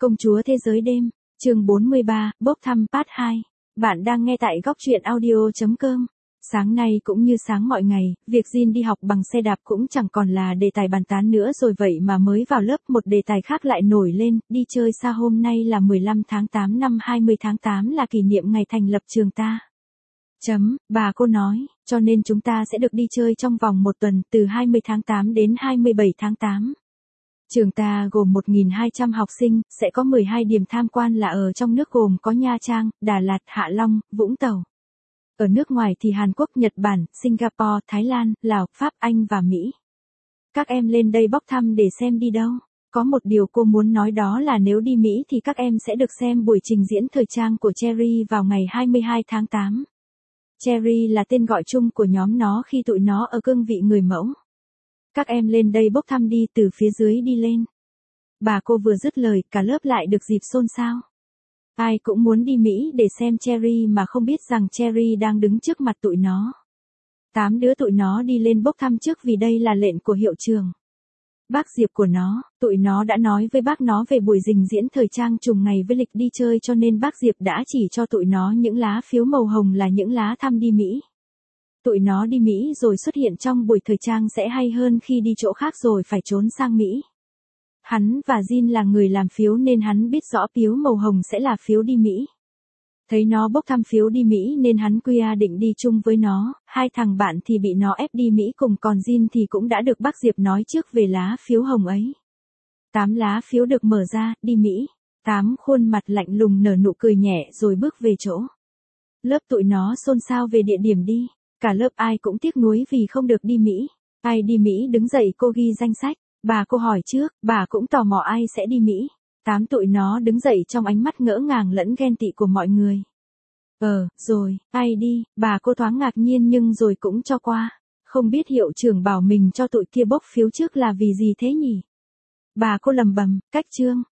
Công chúa thế giới đêm, chương 43, bốc thăm part 2. Bạn đang nghe tại góc truyện audio.com. Sáng nay cũng như sáng mọi ngày, việc Jin đi học bằng xe đạp cũng chẳng còn là đề tài bàn tán nữa rồi, vậy mà mới vào lớp một đề tài khác lại nổi lên, đi chơi xa. Hôm nay là 15 tháng 8 năm 20 tháng 8 là kỷ niệm ngày thành lập trường ta. Bà cô nói, cho nên chúng ta sẽ được đi chơi trong vòng một tuần, từ 20 tháng 8 đến 27 tháng 8. Trường ta gồm 1.200 học sinh, sẽ có 12 điểm tham quan là ở trong nước gồm có Nha Trang, Đà Lạt, Hạ Long, Vũng Tàu. Ở nước ngoài thì Hàn Quốc, Nhật Bản, Singapore, Thái Lan, Lào, Pháp, Anh và Mỹ. Các em lên đây bốc thăm để xem đi đâu. Có một điều cô muốn nói, đó là nếu đi Mỹ thì các em sẽ được xem buổi trình diễn thời trang của Cherry vào ngày 22 tháng 8. Cherry là tên gọi chung của nhóm nó khi tụi nó ở cương vị người mẫu. Các em lên đây bốc thăm đi, từ phía dưới đi lên. Bà cô vừa dứt lời, cả lớp lại được dịp xôn xao. Ai cũng muốn đi Mỹ để xem Cherry mà không biết rằng Cherry đang đứng trước mặt tụi nó. 8 đứa tụi nó đi lên bốc thăm trước vì đây là lệnh của hiệu trường. Bác Diệp của nó, tụi nó đã nói với bác nó về buổi trình diễn thời trang trùng ngày với lịch đi chơi, cho nên bác Diệp đã chỉ cho tụi nó những lá phiếu màu hồng là những lá thăm đi Mỹ. Tụi nó đi Mỹ rồi xuất hiện trong buổi thời trang sẽ hay hơn khi đi chỗ khác rồi phải trốn sang Mỹ. Hắn và Jin là người làm phiếu nên hắn biết rõ phiếu màu hồng sẽ là phiếu đi Mỹ. Thấy nó bốc thăm phiếu đi Mỹ nên hắn định đi chung với nó, hai thằng bạn thì bị nó ép đi Mỹ cùng, còn Jin thì cũng đã được bác Diệp nói trước về lá phiếu hồng ấy. 8 lá phiếu được mở ra, đi Mỹ. 8 khuôn mặt lạnh lùng nở nụ cười nhẹ rồi bước về chỗ. Lớp tụi nó xôn xao về địa điểm đi. Cả lớp ai cũng tiếc nuối vì không được đi Mỹ. Ai đi Mỹ đứng dậy, cô ghi danh sách. Bà cô hỏi trước, bà cũng tò mò ai sẽ đi Mỹ. 8 tụi nó đứng dậy trong ánh mắt ngỡ ngàng lẫn ghen tị của mọi người. Rồi, ai đi, bà cô thoáng ngạc nhiên nhưng rồi cũng cho qua. Không biết hiệu trưởng bảo mình cho tụi kia bốc phiếu trước là vì gì thế nhỉ? Bà cô lầm bầm, cách chương,